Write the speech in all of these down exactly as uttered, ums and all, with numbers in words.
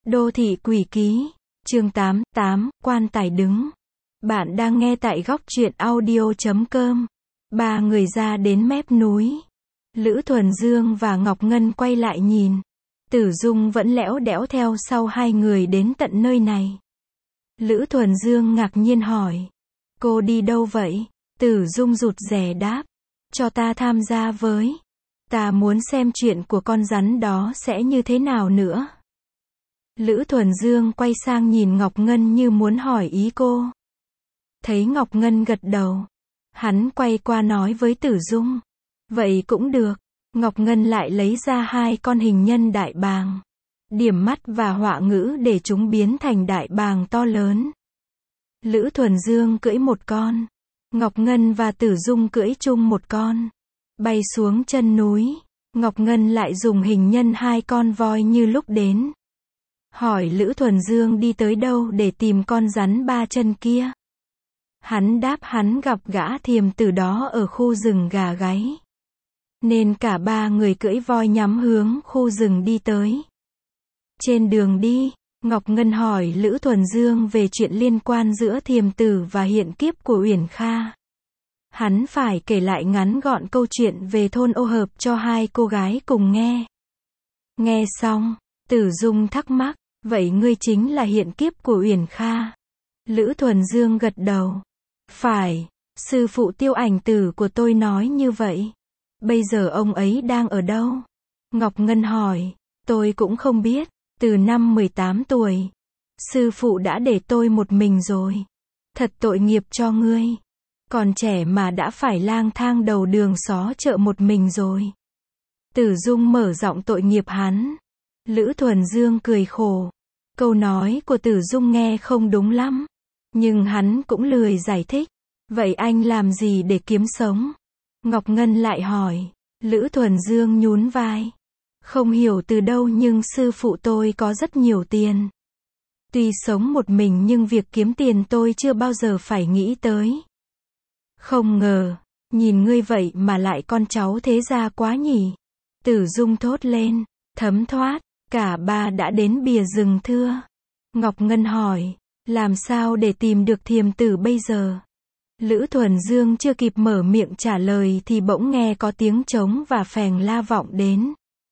Đô thị quỷ ký, chương tám, tám, quan tài đứng. Bạn đang nghe tại góc truyện audio chấm com. Ba người ra đến mép núi. Lữ Thuần Dương và Ngọc Ngân quay lại nhìn. Tử Dung vẫn lẽo đẽo theo sau hai người đến tận nơi này. Lữ Thuần Dương ngạc nhiên hỏi. Cô đi đâu vậy? Tử Dung rụt rè đáp. Cho ta tham gia với. Ta muốn xem chuyện của con rắn đó sẽ như thế nào nữa. Lữ Thuần Dương quay sang nhìn Ngọc Ngân như muốn hỏi ý cô. Thấy Ngọc Ngân gật đầu. Hắn quay qua nói với Tử Dung. Vậy cũng được. Ngọc Ngân lại lấy ra hai con hình nhân đại bàng. Điểm mắt và họa ngữ để chúng biến thành đại bàng to lớn. Lữ Thuần Dương cưỡi một con. Ngọc Ngân và Tử Dung cưỡi chung một con. Bay xuống chân núi. Ngọc Ngân lại dùng hình nhân hai con voi như lúc đến. Hỏi Lữ Thuần Dương đi tới đâu để tìm con rắn ba chân kia. Hắn đáp hắn gặp gã thiềm tử đó ở khu rừng Gà Gáy. Nên cả ba người cưỡi voi nhắm hướng khu rừng đi tới. Trên đường đi, Ngọc Ngân hỏi Lữ Thuần Dương về chuyện liên quan giữa thiềm tử và hiện kiếp của Uyển Kha. Hắn phải kể lại ngắn gọn câu chuyện về thôn Ô Hợp cho hai cô gái cùng nghe. Nghe xong, Tử Dung thắc mắc, vậy ngươi chính là hiện kiếp của Uyển Kha? Lữ Thuần Dương gật đầu. Phải, sư phụ Tiêu Ảnh Tử của tôi nói như vậy. Bây giờ ông ấy đang ở đâu? Ngọc Ngân hỏi, tôi cũng không biết, từ năm mười tám tuổi. Sư phụ đã để tôi một mình rồi. Thật tội nghiệp cho ngươi. Còn trẻ mà đã phải lang thang đầu đường xó chợ một mình rồi. Tử Dung mở giọng tội nghiệp hắn. Lữ Thuần Dương cười khổ. Câu nói của Tử Dung nghe không đúng lắm. Nhưng hắn cũng lười giải thích. Vậy anh làm gì để kiếm sống? Ngọc Ngân lại hỏi. Lữ Thuần Dương nhún vai. Không hiểu từ đâu nhưng sư phụ tôi có rất nhiều tiền. Tuy sống một mình nhưng việc kiếm tiền tôi chưa bao giờ phải nghĩ tới. Không ngờ, nhìn ngươi vậy mà lại con cháu thế gia quá nhỉ. Tử Dung thốt lên, thấm thoát, cả ba đã đến bìa rừng thưa. Ngọc Ngân hỏi, làm sao để tìm được thiềm tử bây giờ? Lữ Thuần Dương chưa kịp mở miệng trả lời thì bỗng nghe có tiếng trống và phèn la vọng đến.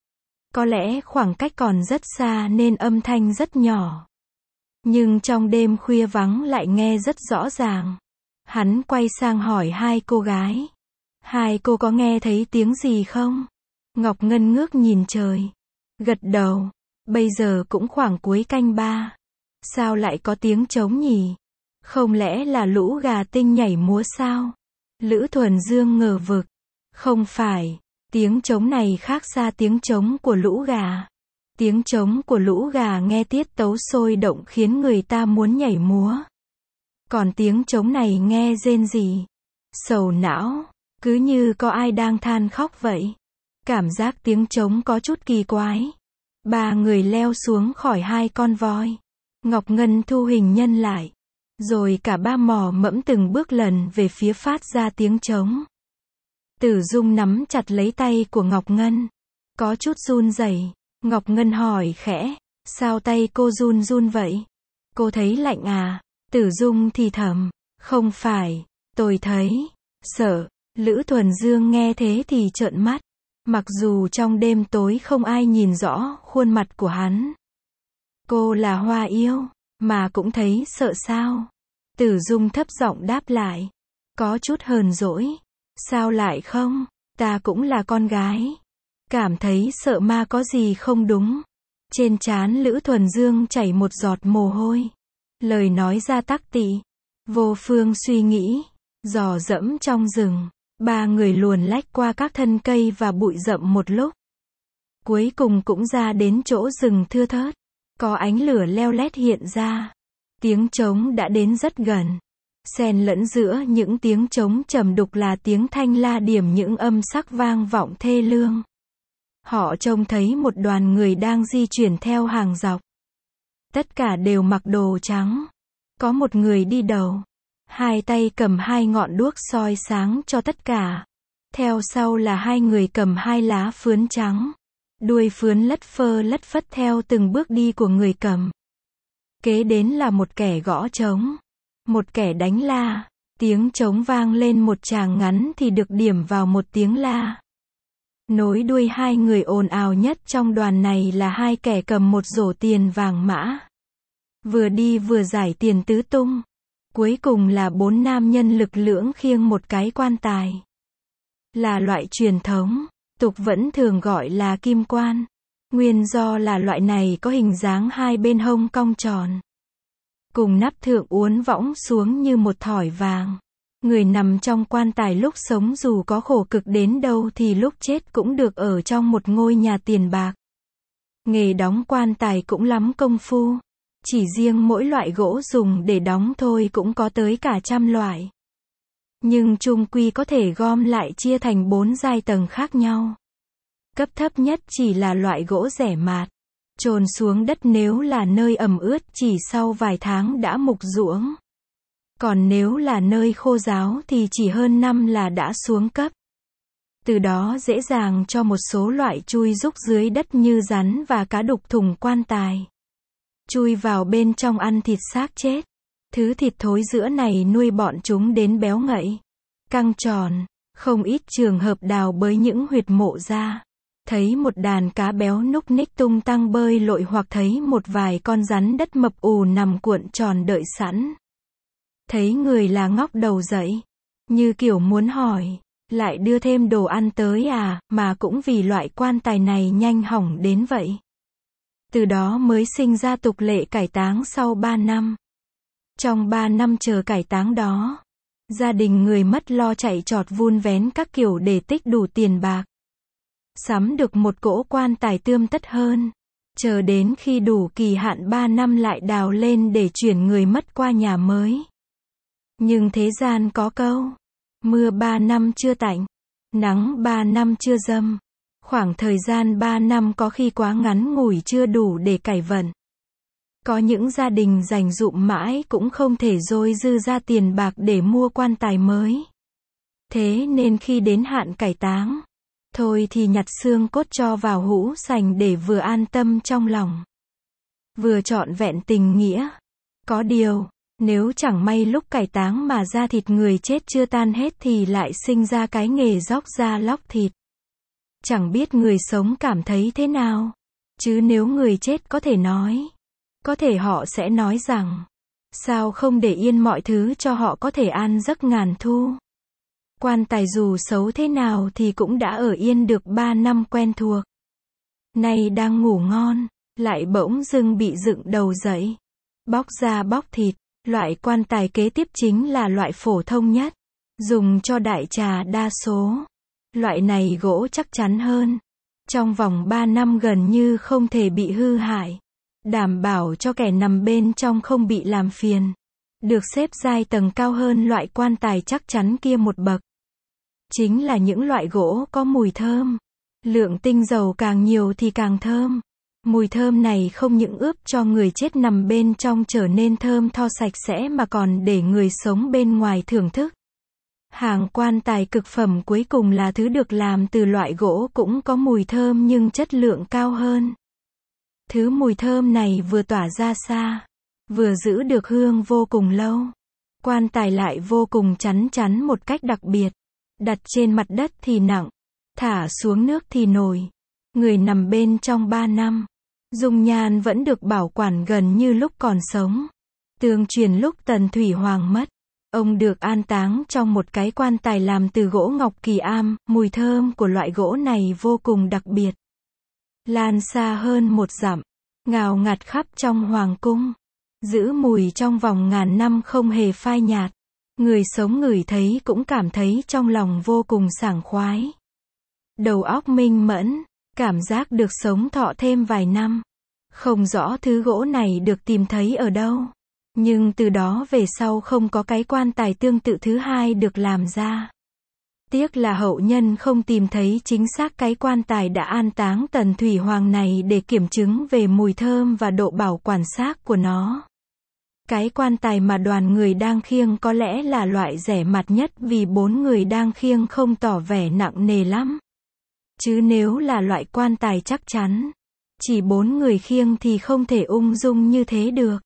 Có lẽ khoảng cách còn rất xa nên âm thanh rất nhỏ. Nhưng trong đêm khuya vắng lại nghe rất rõ ràng. Hắn quay sang hỏi hai cô gái. Hai cô có nghe thấy tiếng gì không? Ngọc Ngân ngước nhìn trời. Gật đầu. Bây giờ cũng khoảng cuối canh ba. Sao lại có tiếng trống nhỉ? Không lẽ là lũ gà tinh nhảy múa sao? Lữ Thuần Dương ngờ vực. Không phải. Tiếng trống này khác xa tiếng trống của lũ gà. Tiếng trống của lũ gà nghe tiết tấu sôi động khiến người ta muốn nhảy múa. Còn tiếng trống này nghe rên rỉ, sầu não, cứ như có ai đang than khóc vậy. Cảm giác tiếng trống có chút kỳ quái. Ba người leo xuống khỏi hai con voi. Ngọc Ngân thu hình nhân lại. Rồi cả ba mò mẫm từng bước lần về phía phát ra tiếng trống. Tử Dung nắm chặt lấy tay của Ngọc Ngân. Có chút run rẩy. Ngọc Ngân hỏi khẽ, sao tay cô run run vậy? Cô thấy lạnh à? Tử Dung thì thầm, không phải, tôi thấy, sợ. Lữ Thuần Dương nghe thế thì trợn mắt. Mặc dù trong đêm tối không ai nhìn rõ khuôn mặt của hắn. Cô là Hoa Yêu, mà cũng thấy sợ sao? Tử Dung thấp giọng đáp lại. Có chút hờn dỗi. Sao lại không? Ta cũng là con gái. Cảm thấy sợ ma có gì không đúng. Trên trán Lữ Thuần Dương chảy một giọt mồ hôi. Lời nói ra tắc tị. Vô phương suy nghĩ. Dò dẫm trong rừng. Ba người luồn lách qua các thân cây và bụi rậm một lúc. Cuối cùng cũng ra đến chỗ rừng thưa thớt. Có ánh lửa leo lét hiện ra. Tiếng trống đã đến rất gần. Xen lẫn giữa những tiếng trống trầm đục là tiếng thanh la điểm những âm sắc vang vọng thê lương. Họ trông thấy một đoàn người đang di chuyển theo hàng dọc. Tất cả đều mặc đồ trắng. Có một người đi đầu. Hai tay cầm hai ngọn đuốc soi sáng cho tất cả. Theo sau là hai người cầm hai lá phướn trắng. Đuôi phướn lất phơ lất phất theo từng bước đi của người cầm. Kế đến là một kẻ gõ trống, một kẻ đánh la, tiếng trống vang lên một tràng ngắn thì được điểm vào một tiếng la. Nối đuôi hai người ồn ào nhất trong đoàn này là hai kẻ cầm một rổ tiền vàng mã. Vừa đi vừa giải tiền tứ tung. Cuối cùng là bốn nam nhân lực lưỡng khiêng một cái quan tài. Là loại truyền thống, tục vẫn thường gọi là kim quan. Nguyên do là loại này có hình dáng hai bên hông cong tròn. Cùng nắp thượng uốn võng xuống như một thỏi vàng. Người nằm trong quan tài lúc sống dù có khổ cực đến đâu thì lúc chết cũng được ở trong một ngôi nhà tiền bạc. Nghề đóng quan tài cũng lắm công phu. Chỉ riêng mỗi loại gỗ dùng để đóng thôi cũng có tới cả trăm loại. Nhưng chung quy có thể gom lại chia thành bốn giai tầng khác nhau. Cấp thấp nhất chỉ là loại gỗ rẻ mạt. Chôn xuống đất nếu là nơi ẩm ướt chỉ sau vài tháng đã mục ruỗng. Còn nếu là nơi khô ráo thì chỉ hơn năm là đã xuống cấp. Từ đó dễ dàng cho một số loại chui rúc dưới đất như rắn và cá đục thùng quan tài. Chui vào bên trong ăn thịt xác chết. Thứ thịt thối giữa này nuôi bọn chúng đến béo ngậy, căng tròn. Không ít trường hợp đào bới những huyệt mộ ra. Thấy một đàn cá béo núc ních tung tăng bơi lội hoặc thấy một vài con rắn đất mập ù nằm cuộn tròn đợi sẵn. Thấy người là ngóc đầu dậy, như kiểu muốn hỏi, lại đưa thêm đồ ăn tới à, mà cũng vì loại quan tài này nhanh hỏng đến vậy. Từ đó mới sinh ra tục lệ cải táng sau ba năm. Trong ba năm chờ cải táng đó, gia đình người mất lo chạy trọt vun vén các kiểu để tích đủ tiền bạc. Sắm được một cỗ quan tài tươm tất hơn. Chờ đến khi đủ kỳ hạn ba năm lại đào lên để chuyển người mất qua nhà mới. Nhưng thế gian có câu, mưa ba năm chưa tạnh, nắng ba năm chưa dâm. Khoảng thời gian ba năm có khi quá ngắn ngủi chưa đủ để cải vận. Có những gia đình dành dụm mãi cũng không thể dôi dư ra tiền bạc để mua quan tài mới. Thế nên khi đến hạn cải táng, thôi thì nhặt xương cốt cho vào hũ sành để vừa an tâm trong lòng, vừa trọn vẹn tình nghĩa. Có điều, nếu chẳng may lúc cải táng mà da thịt người chết chưa tan hết thì lại sinh ra cái nghề róc da lóc thịt. Chẳng biết người sống cảm thấy thế nào. Chứ nếu người chết có thể nói, có thể họ sẽ nói rằng, sao không để yên mọi thứ cho họ có thể an giấc ngàn thu. Quan tài dù xấu thế nào thì cũng đã ở yên được ba năm quen thuộc. Nay đang ngủ ngon, lại bỗng dưng bị dựng đầu dậy. Bóc da bóc thịt. Loại quan tài kế tiếp chính là loại phổ thông nhất, dùng cho đại trà đa số. Loại này gỗ chắc chắn hơn. Trong vòng ba năm gần như không thể bị hư hại. Đảm bảo cho kẻ nằm bên trong không bị làm phiền. Được xếp giai tầng cao hơn loại quan tài chắc chắn kia một bậc. Chính là những loại gỗ có mùi thơm. Lượng tinh dầu càng nhiều thì càng thơm. Mùi thơm này không những ướp cho người chết nằm bên trong trở nên thơm tho sạch sẽ mà còn để người sống bên ngoài thưởng thức. Hàng quan tài cực phẩm cuối cùng là thứ được làm từ loại gỗ cũng có mùi thơm nhưng chất lượng cao hơn. Thứ mùi thơm này vừa tỏa ra xa, vừa giữ được hương vô cùng lâu. Quan tài lại vô cùng chắn chắn một cách đặc biệt. Đặt trên mặt đất thì nặng, thả xuống nước thì nổi. Người nằm bên trong ba năm. Dung nhan vẫn được bảo quản gần như lúc còn sống. Tương truyền lúc Tần Thủy Hoàng mất, ông được an táng trong một cái quan tài làm từ gỗ ngọc kỳ am. Mùi thơm của loại gỗ này vô cùng đặc biệt, lan xa hơn một dặm, ngào ngạt khắp trong hoàng cung, giữ mùi trong vòng ngàn năm không hề phai nhạt. Người sống ngửi thấy cũng cảm thấy trong lòng vô cùng sảng khoái, đầu óc minh mẫn, cảm giác được sống thọ thêm vài năm. Không rõ thứ gỗ này được tìm thấy ở đâu, nhưng từ đó về sau không có cái quan tài tương tự thứ hai được làm ra. Tiếc là hậu nhân không tìm thấy chính xác cái quan tài đã an táng Tần Thủy Hoàng này để kiểm chứng về mùi thơm và độ bảo quản xác của nó. Cái quan tài mà đoàn người đang khiêng có lẽ là loại rẻ mạt nhất vì bốn người đang khiêng không tỏ vẻ nặng nề lắm. Chứ nếu là loại quan tài chắc chắn, chỉ bốn người khiêng thì không thể ung dung như thế được.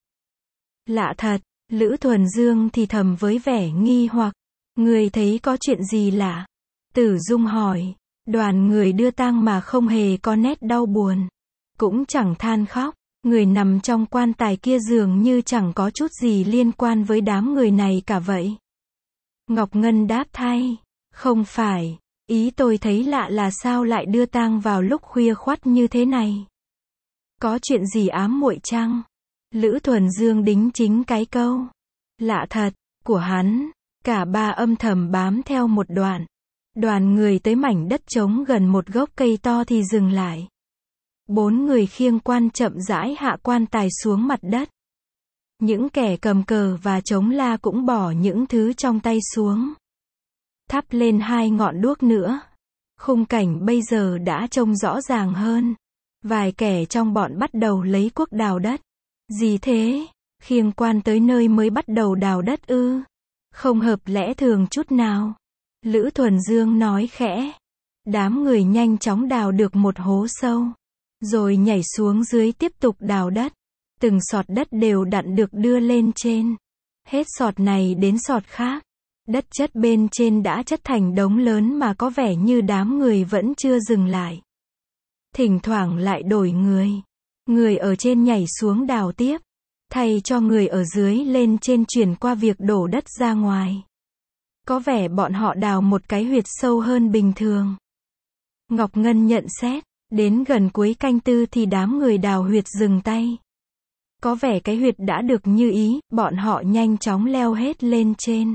Lạ thật, Lữ Thuần Dương thì thầm với vẻ nghi hoặc. Người thấy có chuyện gì lạ? Tử Dung hỏi. Đoàn người đưa tang mà không hề có nét đau buồn, cũng chẳng than khóc. Người nằm trong quan tài kia dường như chẳng có chút gì liên quan với đám người này cả vậy. Ngọc Ngân đáp thay. Không phải, ý tôi thấy lạ là sao lại đưa tang vào lúc khuya khoắt như thế này. Có chuyện gì ám muội chăng? Lữ Thuần Dương đính chính cái câu lạ thật của hắn. Cả ba âm thầm bám theo một đoạn. Đoàn người tới mảnh đất trống gần một gốc cây to thì dừng lại. Bốn người khiêng quan chậm rãi hạ quan tài xuống mặt đất. Những kẻ cầm cờ và trống la cũng bỏ những thứ trong tay xuống. Thắp lên hai ngọn đuốc nữa. Khung cảnh bây giờ đã trông rõ ràng hơn. Vài kẻ trong bọn bắt đầu lấy cuốc đào đất. Gì thế? Khiêng quan tới nơi mới bắt đầu đào đất ư? Không hợp lẽ thường chút nào. Lữ Thuần Dương nói khẽ. Đám người nhanh chóng đào được một hố sâu. Rồi nhảy xuống dưới tiếp tục đào đất. Từng sọt đất đều đặn được đưa lên trên. Hết sọt này đến sọt khác. Đất chất bên trên đã chất thành đống lớn mà có vẻ như đám người vẫn chưa dừng lại. Thỉnh thoảng lại đổi người. Người ở trên nhảy xuống đào tiếp. Thay cho người ở dưới lên trên chuyển qua việc đổ đất ra ngoài. Có vẻ bọn họ đào một cái huyệt sâu hơn bình thường. Ngọc Ngân nhận xét. Đến gần cuối canh tư thì đám người đào huyệt dừng tay. Có vẻ cái huyệt đã được như ý, bọn họ nhanh chóng leo hết lên trên.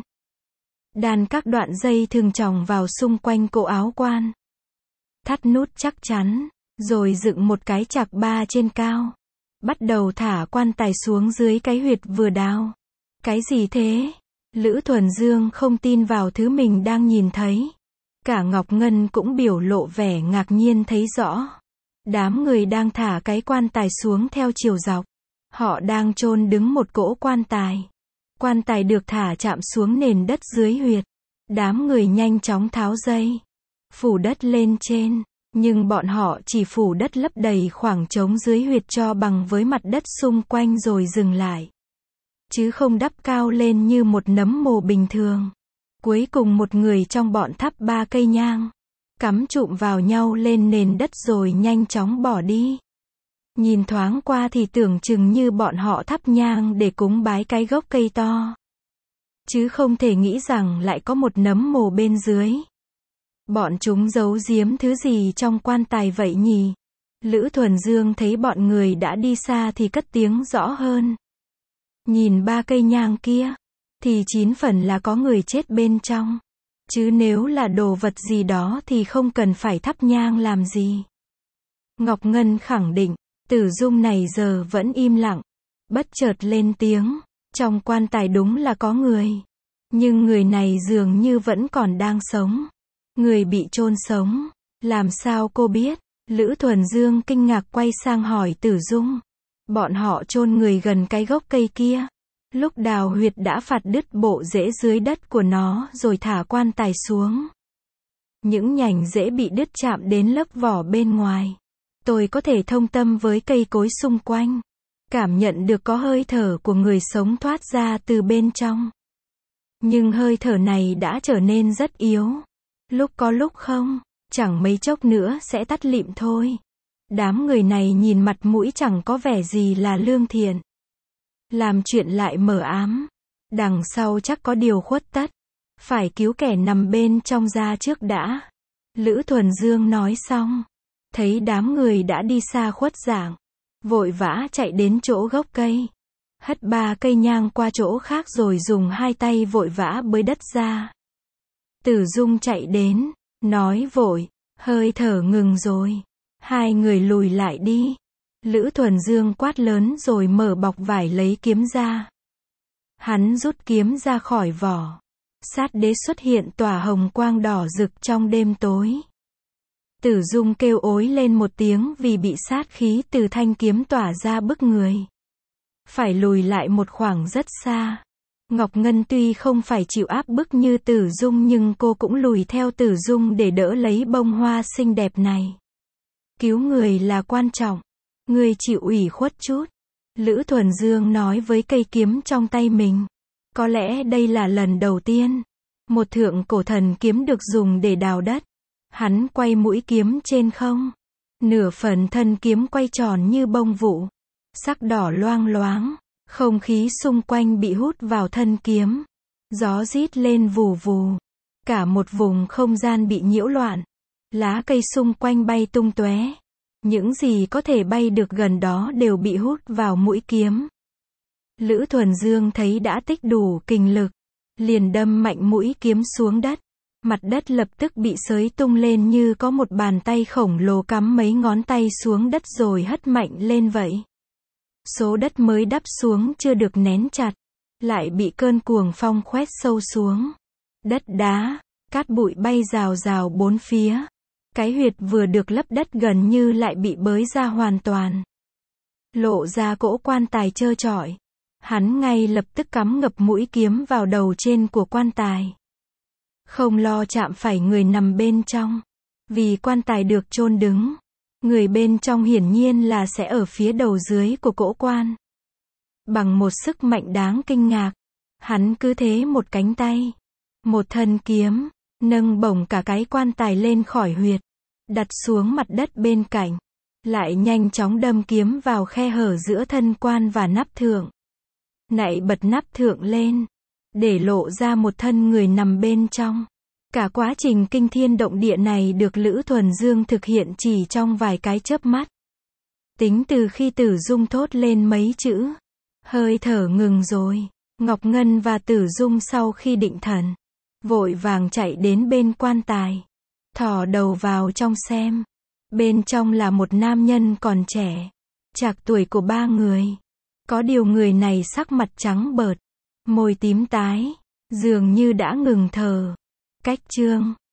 Đàn các đoạn dây thường chồng vào xung quanh cổ áo quan. Thắt nút chắc chắn, rồi dựng một cái chạc ba trên cao. Bắt đầu thả quan tài xuống dưới cái huyệt vừa đào. Cái gì thế? Lữ Thuần Dương không tin vào thứ mình đang nhìn thấy. Cả Ngọc Ngân cũng biểu lộ vẻ ngạc nhiên thấy rõ. Đám người đang thả cái quan tài xuống theo chiều dọc. Họ đang chôn đứng một cỗ quan tài. Quan tài được thả chạm xuống nền đất dưới huyệt. Đám người nhanh chóng tháo dây. Phủ đất lên trên. Nhưng bọn họ chỉ phủ đất lấp đầy khoảng trống dưới huyệt cho bằng với mặt đất xung quanh rồi dừng lại. Chứ không đắp cao lên như một nấm mồ bình thường. Cuối cùng một người trong bọn thắp ba cây nhang. Cắm trụm vào nhau lên nền đất rồi nhanh chóng bỏ đi. Nhìn thoáng qua thì tưởng chừng như bọn họ thắp nhang để cúng bái cái gốc cây to. Chứ không thể nghĩ rằng lại có một nấm mồ bên dưới. Bọn chúng giấu giếm thứ gì trong quan tài vậy nhỉ? Lữ Thuần Dương thấy bọn người đã đi xa thì cất tiếng rõ hơn. Nhìn ba cây nhang kia, thì chín phần là có người chết bên trong. Chứ nếu là đồ vật gì đó thì không cần phải thắp nhang làm gì. Ngọc Ngân khẳng định, Tử Dung này giờ vẫn im lặng. Bất chợt lên tiếng, trong quan tài đúng là có người. Nhưng người này dường như vẫn còn đang sống. Người bị chôn sống. Làm sao cô biết? Lữ Thuần Dương kinh ngạc quay sang hỏi Tử Dung. Bọn họ chôn người gần cái gốc cây kia. Lúc đào huyệt đã phạt đứt bộ rễ dưới đất của nó rồi thả quan tài xuống. Những nhành rễ bị đứt chạm đến lớp vỏ bên ngoài. Tôi có thể thông tâm với cây cối xung quanh. Cảm nhận được có hơi thở của người sống thoát ra từ bên trong. Nhưng hơi thở này đã trở nên rất yếu. Lúc có lúc không, chẳng mấy chốc nữa sẽ tắt lịm thôi. Đám người này nhìn mặt mũi chẳng có vẻ gì là lương thiện. Làm chuyện lại mờ ám. Đằng sau chắc có điều khuất tất. Phải cứu kẻ nằm bên trong ra trước đã. Lữ Thuần Dương nói xong. Thấy đám người đã đi xa khuất dạng. Vội vã chạy đến chỗ gốc cây. Hất ba cây nhang qua chỗ khác rồi dùng hai tay vội vã bới đất ra. Tử Dung chạy đến. Nói vội. Hơi thở ngừng rồi. Hai người lùi lại đi. Lữ Thuần Dương quát lớn rồi mở bọc vải lấy kiếm ra. Hắn rút kiếm ra khỏi vỏ. Sát đế xuất hiện tỏa hồng quang đỏ rực trong đêm tối. Tử Dung kêu ối lên một tiếng vì bị sát khí từ thanh kiếm tỏa ra bức người. Phải lùi lại một khoảng rất xa. Ngọc Ngân tuy không phải chịu áp bức như Tử Dung nhưng cô cũng lùi theo Tử Dung để đỡ lấy bông hoa xinh đẹp này. Cứu người là quan trọng. Người chịu ủy khuất chút. Lữ Thuần Dương nói với cây kiếm trong tay mình. Có lẽ đây là lần đầu tiên một thượng cổ thần kiếm được dùng để đào đất. Hắn quay mũi kiếm trên không. Nửa phần thân kiếm quay tròn như bông vụ. Sắc đỏ loang loáng. Không khí xung quanh bị hút vào thân kiếm. Gió rít lên vù vù. Cả một vùng không gian bị nhiễu loạn. Lá cây xung quanh bay tung tóe. Những gì có thể bay được gần đó đều bị hút vào mũi kiếm. Lữ Thuần Dương thấy đã tích đủ kình lực. Liền đâm mạnh mũi kiếm xuống đất. Mặt đất lập tức bị xới tung lên như có một bàn tay khổng lồ cắm mấy ngón tay xuống đất rồi hất mạnh lên vậy. Số đất mới đắp xuống chưa được nén chặt. Lại bị cơn cuồng phong khoét sâu xuống. Đất đá, cát bụi bay rào rào bốn phía. Cái huyệt vừa được lấp đất gần như lại bị bới ra hoàn toàn. Lộ ra cỗ quan tài trơ trọi. Hắn ngay lập tức cắm ngập mũi kiếm vào đầu trên của quan tài. Không lo chạm phải người nằm bên trong. Vì quan tài được chôn đứng. Người bên trong hiển nhiên là sẽ ở phía đầu dưới của cỗ quan. Bằng một sức mạnh đáng kinh ngạc. Hắn cứ thế một cánh tay. Một thân kiếm. Nâng bổng cả cái quan tài lên khỏi huyệt. Đặt xuống mặt đất bên cạnh. Lại nhanh chóng đâm kiếm vào khe hở giữa thân quan và nắp thượng. Nạy bật nắp thượng lên. Để lộ ra một thân người nằm bên trong. Cả quá trình kinh thiên động địa này được Lữ Thuần Dương thực hiện chỉ trong vài cái chớp mắt. Tính từ khi Tử Dung thốt lên mấy chữ. Hơi thở ngừng rồi. Ngọc Ngân và Tử Dung sau khi định thần. Vội vàng chạy đến bên quan tài. Thò đầu vào trong xem. Bên trong là một nam nhân còn trẻ. Trạc tuổi của ba người. Có điều người này sắc mặt trắng bợt. Môi tím tái. Dường như đã ngừng thở. Cách chương